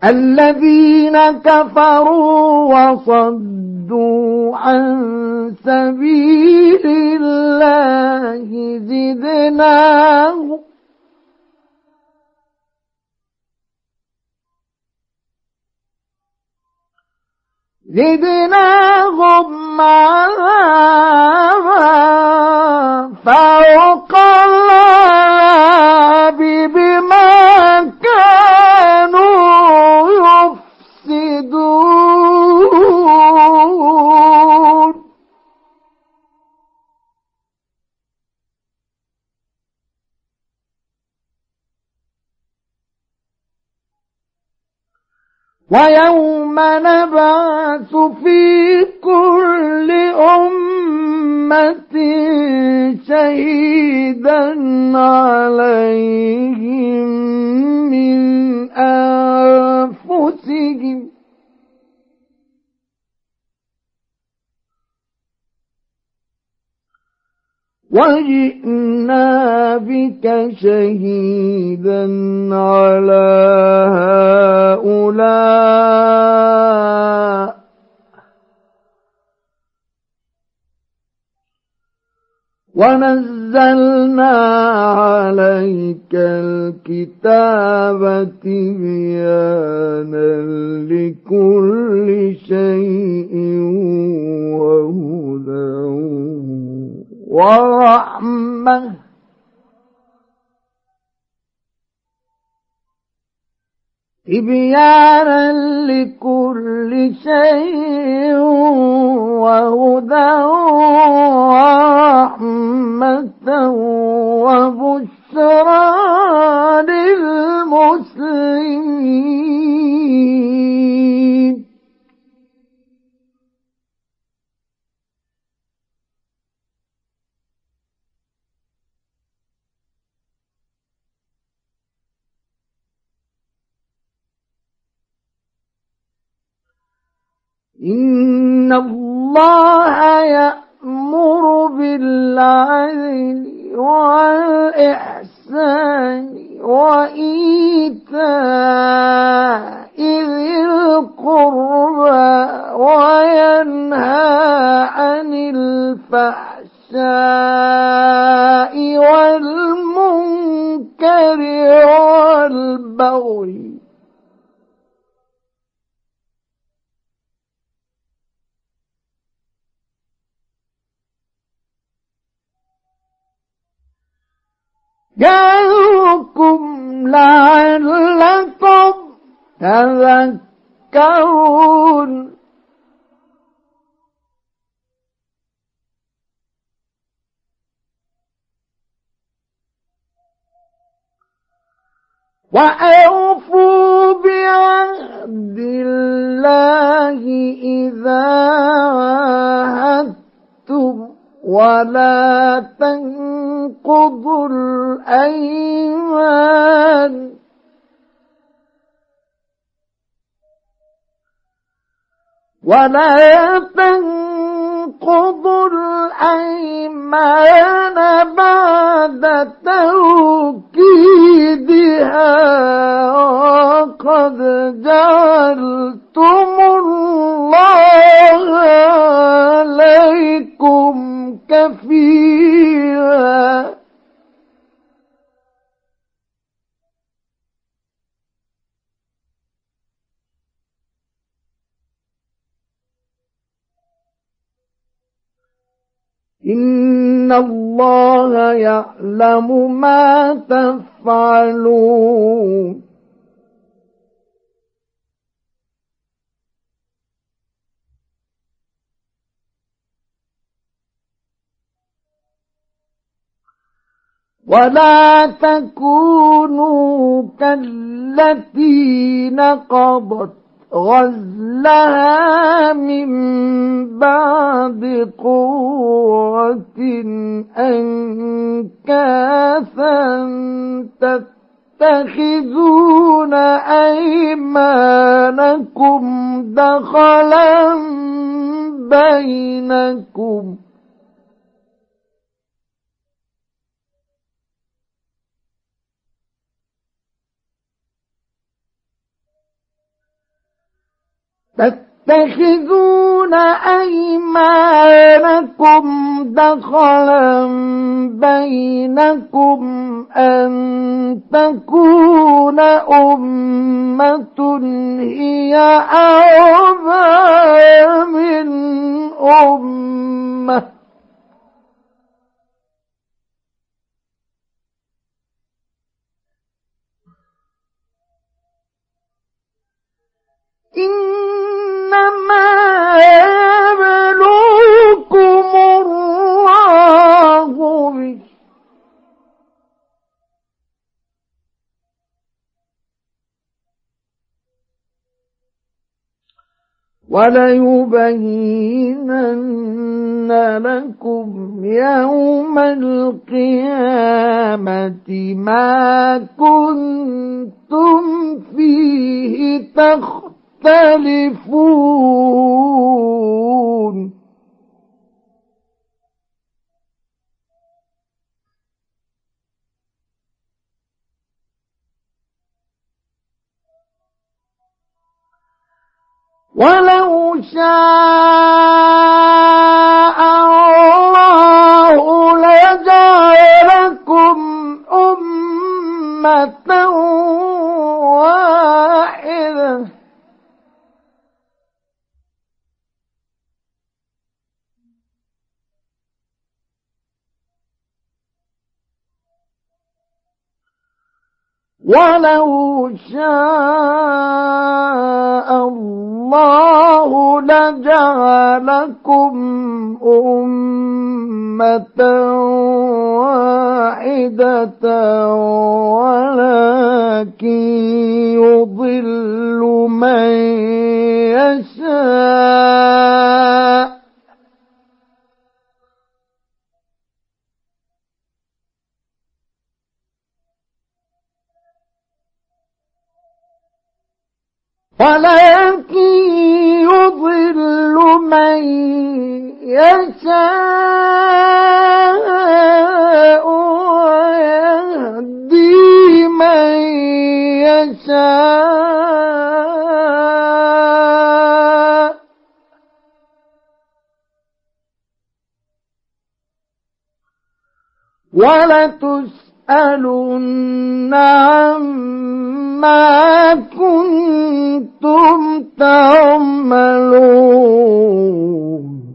الذين كفروا وصدوا عن سبيل الله زدناهم عذابا فوق العذاب بما كانوا يفسدون ويوم نبعث في كل أمة شهيدا عليهم من أنفسهم وجئنا بك شهيدا على هؤلاء ونزلنا عليك الكتاب تبيانا لكل شيء وهدى ورحمة تبيانا لكل شيء وهدى ورحمة وبشرى للمسلمين إن الله يأمر بالعدل والإحسان وإيتاء ذي القربى وينهى عن الفحشاء والمنكر والبغي يعظكم لعلكم تذكرون وأوفوا بعهد الله إذا عاهدتم ولا تنقضوا الأيمان بعد توكيدها وقد جعلتم الله عليكم كفيلا إن الله يعلم ما تفعلون ولا تكونوا كالتي نقضت غزلها من بعد قوة أنكاثا تتخذون أيمانكم دخلا بينكم تتخذون أيمانكم دخلا بينكم أن تكون أمة هي أربى من أمة إنما يبلوكم الله به وليبينن لكم يوم القيامة ما كنتم فيه تختلفون ولو شاء الله لجعلكم أمة واحدة ولو شاء الله لجعلكم أمة واحدة ولكن يضل من يشاء ويهدي من يشاء ولتسألن عما كنتم تعملون